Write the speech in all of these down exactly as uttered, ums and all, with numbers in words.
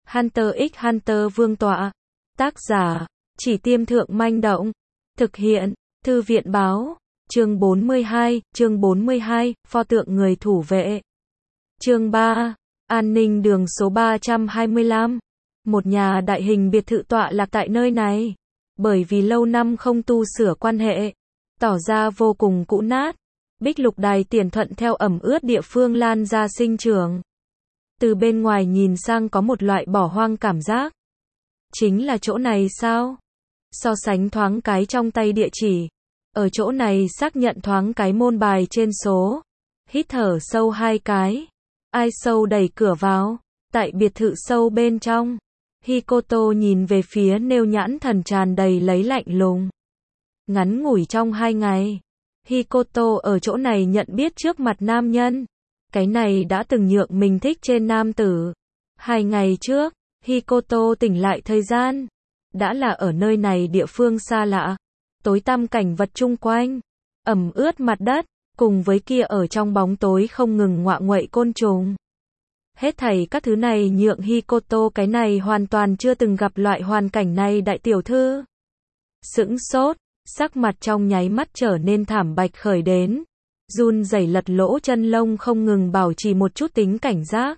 Hunter x Hunter vương tọa. Tác giả, Chỉ Tiêm Thượng Manh Động. Thực hiện, Thư viện Báo. Chương bốn mươi hai, chương bốn mươi hai, pho tượng người thủ vệ. Chương ba, an ninh đường số ba trăm hai mươi lăm. Một nhà đại hình biệt thự tọa lạc tại nơi này. Bởi vì lâu năm không tu sửa quan hệ, tỏ ra vô cùng cũ nát. Bích lục đài tiền thuận theo ẩm ướt địa phương lan ra sinh trưởng. Từ bên ngoài nhìn sang có một loại bỏ hoang cảm giác. Chính là chỗ này sao? So sánh thoáng cái trong tay địa chỉ. Ở chỗ này xác nhận thoáng cái môn bài trên số. Hít thở sâu hai cái. Ai sâu đẩy cửa vào. Tại biệt thự sâu bên trong, Hikoto nhìn về phía nêu nhãn thần tràn đầy lấy lạnh lùng. Ngắn ngủi trong hai ngày, Hikoto ở chỗ này nhận biết trước mặt nam nhân. Cái này đã từng nhượng mình thích trên nam tử. Hai ngày trước, Hikoto tỉnh lại thời gian. Đã là ở nơi này địa phương xa lạ. Tối tăm cảnh vật chung quanh. Ẩm ướt mặt đất. Cùng với kia ở trong bóng tối không ngừng ngoạ nguậy côn trùng. Hết thảy các thứ này nhượng Hikoto cái này hoàn toàn chưa từng gặp loại hoàn cảnh này đại tiểu thư. Sững sốt, sắc mặt trong nháy mắt trở nên thảm bạch khởi đến. Run rẩy lật lỗ chân lông không ngừng bảo trì một chút tính cảnh giác.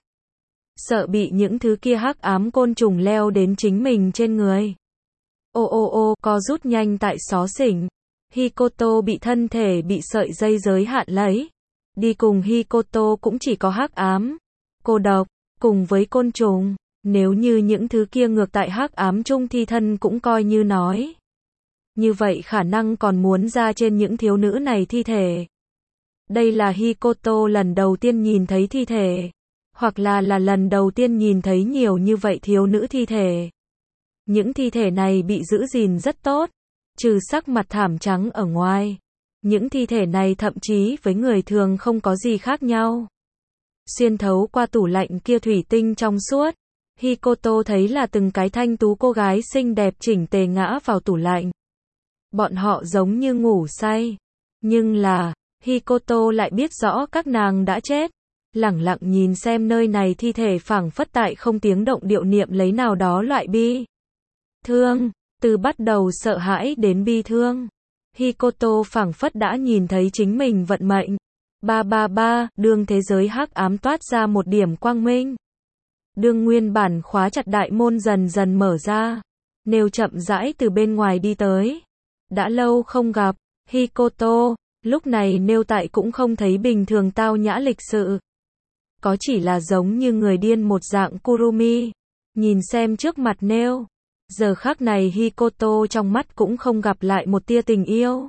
Sợ bị những thứ kia hắc ám côn trùng leo đến chính mình trên người. Ô ô ô, co rút nhanh tại xó xỉnh. Hikoto bị thân thể bị sợi dây giới hạn lấy. Đi cùng Hikoto cũng chỉ có hắc ám, cô độc, cùng với côn trùng. Nếu như những thứ kia ngược tại hắc ám chung thì thân cũng coi như nói. Như vậy khả năng còn muốn ra trên những thiếu nữ này thi thể. Đây là Hikoto lần đầu tiên nhìn thấy thi thể. Hoặc là là lần đầu tiên nhìn thấy nhiều như vậy thiếu nữ thi thể. Những thi thể này bị giữ gìn rất tốt. Trừ sắc mặt thảm trắng ở ngoài. Những thi thể này thậm chí với người thường không có gì khác nhau. Xuyên thấu qua tủ lạnh kia thủy tinh trong suốt. Hikoto thấy là từng cái thanh tú cô gái xinh đẹp chỉnh tề ngã vào tủ lạnh. Bọn họ giống như ngủ say. Nhưng là, Hikoto lại biết rõ các nàng đã chết. Lẳng lặng nhìn xem nơi này thi thể phảng phất tại không tiếng động điệu niệm lấy nào đó loại bi thương. Từ bắt đầu sợ hãi đến bi thương. Hikoto phảng phất đã nhìn thấy chính mình vận mệnh. Ba ba ba, đương thế giới hắc ám toát ra một điểm quang minh. Đương nguyên bản khóa chặt đại môn dần dần mở ra. Nêu chậm rãi từ bên ngoài đi tới. Đã lâu không gặp, Hikoto, lúc này nêu tại cũng không thấy bình thường tao nhã lịch sự. Có chỉ là giống như người điên một dạng Kurumi. Nhìn xem trước mặt nêu. Giờ khắc này Hikoto trong mắt cũng không gặp lại một tia tình yêu.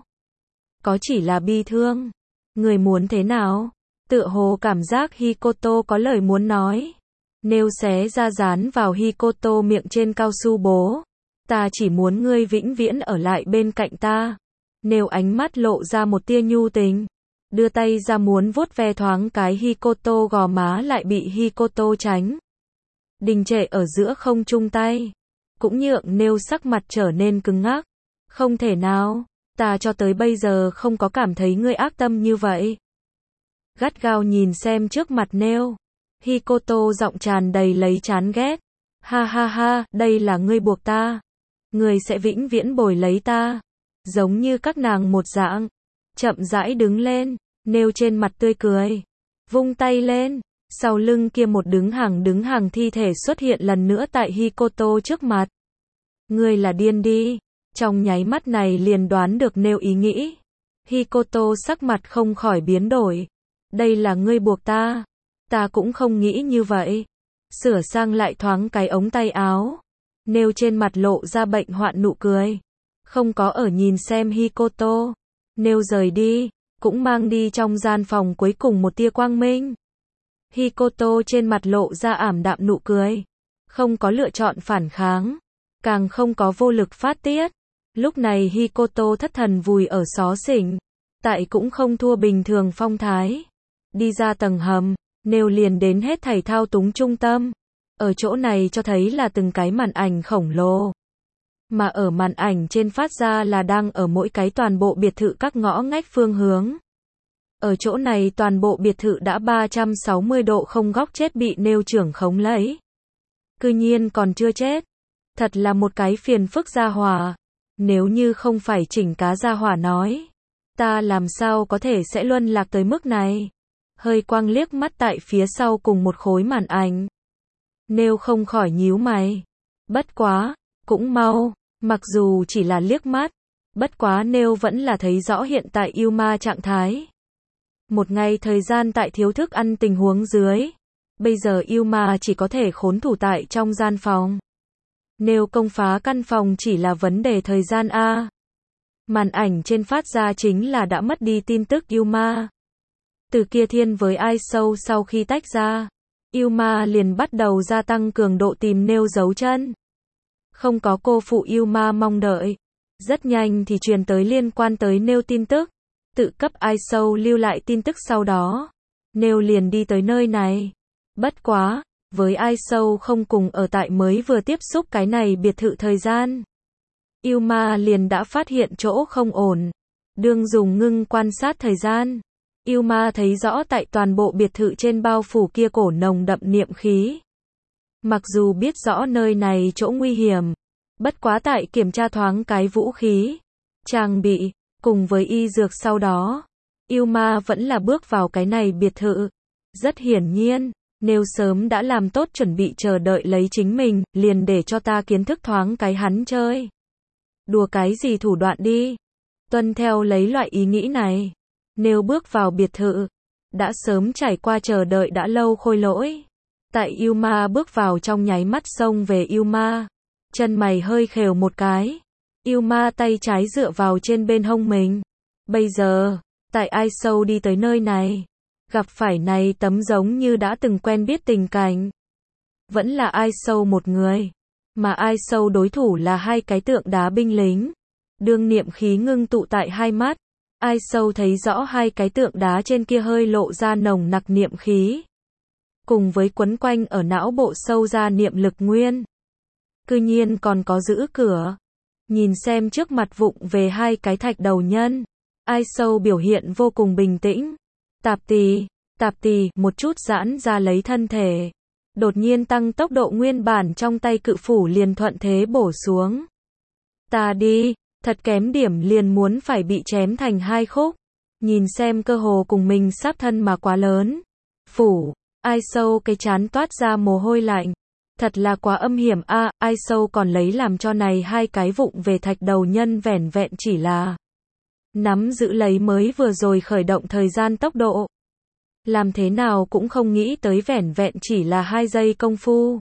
Có chỉ là bi thương. Người muốn thế nào? Tựa hồ cảm giác Hikoto có lời muốn nói. Nêu xé ra dán vào Hikoto miệng trên cao su bố. Ta chỉ muốn ngươi vĩnh viễn ở lại bên cạnh ta. Nêu ánh mắt lộ ra một tia nhu tình. Đưa tay ra muốn vuốt ve thoáng cái Hikoto gò má lại bị Hikoto tránh. Đình trệ ở giữa không chung tay. Cũng nhượng nêu sắc mặt trở nên cứng ngắc. Không thể nào, ta cho tới bây giờ không có cảm thấy ngươi ác tâm như vậy. Gắt gao nhìn xem trước mặt nêu. Hikoto giọng tràn đầy lấy chán ghét. Ha ha ha, đây là ngươi buộc ta. Ngươi sẽ vĩnh viễn bồi lấy ta. Giống như các nàng một dạng. Chậm rãi đứng lên, nêu trên mặt tươi cười. Vung tay lên. Sau lưng kia một đứng hàng đứng hàng thi thể xuất hiện lần nữa tại Hikoto trước mặt. Ngươi là điên đi. Trong nháy mắt này liền đoán được nêu ý nghĩ. Hikoto sắc mặt không khỏi biến đổi. Đây là ngươi buộc ta. Ta cũng không nghĩ như vậy. Sửa sang lại thoáng cái ống tay áo. Nêu trên mặt lộ ra bệnh hoạn nụ cười. Không có ở nhìn xem Hikoto. Nêu rời đi. Cũng mang đi trong gian phòng cuối cùng một tia quang minh. Hikoto trên mặt lộ ra ảm đạm nụ cười. Không có lựa chọn phản kháng. Càng không có vô lực phát tiết. Lúc này Hikoto thất thần vùi ở xó xỉnh. Tại cũng không thua bình thường phong thái. Đi ra tầng hầm. Nêu liền đến hết thảy thao túng trung tâm. Ở chỗ này cho thấy là từng cái màn ảnh khổng lồ. Mà ở màn ảnh trên phát ra là đang ở mỗi cái toàn bộ biệt thự các ngõ ngách phương hướng. Ở chỗ này toàn bộ biệt thự đã ba trăm sáu mươi độ không góc chết bị nêu trưởng khống lấy. cư nhiên còn chưa chết. Thật là một cái phiền phức gia hỏa. Nếu như không phải chỉnh cá gia hỏa nói, ta làm sao có thể sẽ luân lạc tới mức này. Hơi quang liếc mắt tại phía sau cùng một khối màn ảnh. Nêu không khỏi nhíu mày. Bất quá, cũng mau, mặc dù chỉ là liếc mắt, bất quá Nêu vẫn là thấy rõ hiện tại yêu ma trạng thái. Một ngày thời gian tại thiếu thức ăn tình huống dưới, bây giờ yêu ma chỉ có thể khốn thủ tại trong gian phòng. Nêu công phá căn phòng chỉ là vấn đề thời gian a. Màn ảnh trên phát ra chính là đã mất đi tin tức yêu ma. Từ kia thiên với ai sâu sau khi tách ra, yêu ma liền bắt đầu gia tăng cường độ tìm Nêu dấu chân. Không có cô phụ yêu ma mong đợi. Rất nhanh thì truyền tới liên quan tới Nêu tin tức. Tự cấp ai sâu lưu lại tin tức sau đó. Nêu liền đi tới nơi này. Bất quá, với ai sâu không cùng ở tại mới vừa tiếp xúc cái này biệt thự thời gian. Yêu ma liền đã phát hiện chỗ không ổn. Đương dùng ngưng quan sát thời gian. Yêu ma thấy rõ tại toàn bộ biệt thự trên bao phủ kia cổ nồng đậm niệm khí. Mặc dù biết rõ nơi này chỗ nguy hiểm, bất quá tại kiểm tra thoáng cái vũ khí, trang bị, cùng với y dược sau đó, yêu ma vẫn là bước vào cái này biệt thự. Rất hiển nhiên, nếu sớm đã làm tốt chuẩn bị chờ đợi lấy chính mình, liền để cho ta kiến thức thoáng cái hắn chơi. Đùa cái gì thủ đoạn đi. Tuân theo lấy loại ý nghĩ này. Nếu bước vào biệt thự, đã sớm trải qua chờ đợi đã lâu khôi lỗi. Tại yêu ma bước vào trong nháy mắt xông về yêu ma. Chân mày hơi khều một cái. Yêu ma tay trái dựa vào trên bên hông mình. Bây giờ, tại ai sâu đi tới nơi này. Gặp phải này tấm giống như đã từng quen biết tình cảnh. Vẫn là ai sâu một người. Mà ai sâu đối thủ là hai cái tượng đá binh lính. Đương niệm khí ngưng tụ tại hai mắt. Ai sâu thấy rõ hai cái tượng đá trên kia hơi lộ ra nồng nặc niệm khí. Cùng với quấn quanh ở não bộ sâu ra niệm lực nguyên. Cư nhiên còn có giữ cửa. Nhìn xem trước mặt vụng về hai cái thạch đầu nhân. Ai sâu biểu hiện vô cùng bình tĩnh. Tạp tì, tạp tì, một chút giãn ra lấy thân thể. Đột nhiên tăng tốc độ nguyên bản trong tay cự phủ liền thuận thế bổ xuống. Ta đi, thật kém điểm liền muốn phải bị chém thành hai khúc. Nhìn xem cơ hồ cùng mình sáp thân mà quá lớn. Phủ, ai sâu cái chán toát ra mồ hôi lạnh. Thật là quá âm hiểm a. À, ai sâu còn lấy làm cho này hai cái vụng về thạch đầu nhân vẻn vẹn chỉ là nắm giữ lấy mới vừa rồi khởi động thời gian tốc độ. Làm thế nào cũng không nghĩ tới vẻn vẹn chỉ là hai giây công phu.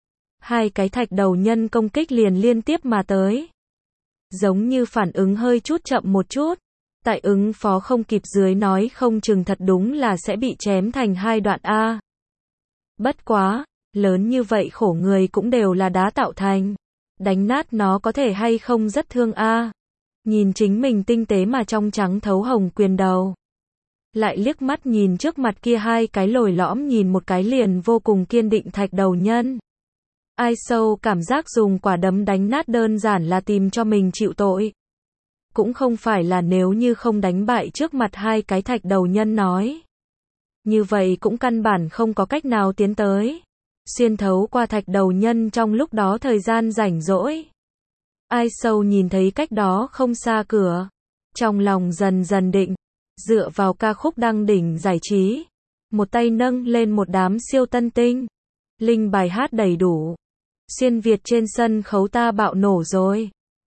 Hai cái thạch đầu nhân công kích liền liên tiếp mà tới. Giống như phản ứng hơi chút chậm một chút. Tại ứng phó không kịp dưới nói không chừng thật đúng là sẽ bị chém thành hai đoạn A. Bất quá, lớn như vậy khổ người cũng đều là đá tạo thành. Đánh nát nó có thể hay không rất thương A. Nhìn chính mình tinh tế mà trong trắng thấu hồng quyền đầu. Lại liếc mắt nhìn trước mặt kia hai cái lồi lõm nhìn một cái liền vô cùng kiên định thạch đầu nhân. Ai sâu cảm giác dùng quả đấm đánh nát đơn giản là tìm cho mình chịu tội. Cũng không phải là nếu như không đánh bại trước mặt hai cái thạch đầu nhân nói. Như vậy cũng căn bản không có cách nào tiến tới. Xuyên thấu qua thạch đầu nhân trong lúc đó thời gian rảnh rỗi. Ai sâu nhìn thấy cách đó không xa cửa. Trong lòng dần dần định. Dựa vào ca khúc đăng đỉnh giải trí. Một tay nâng lên một đám siêu tân tinh. Linh bài hát đầy đủ. Xuyên Việt trên sân khấu ta bạo nổ rồi.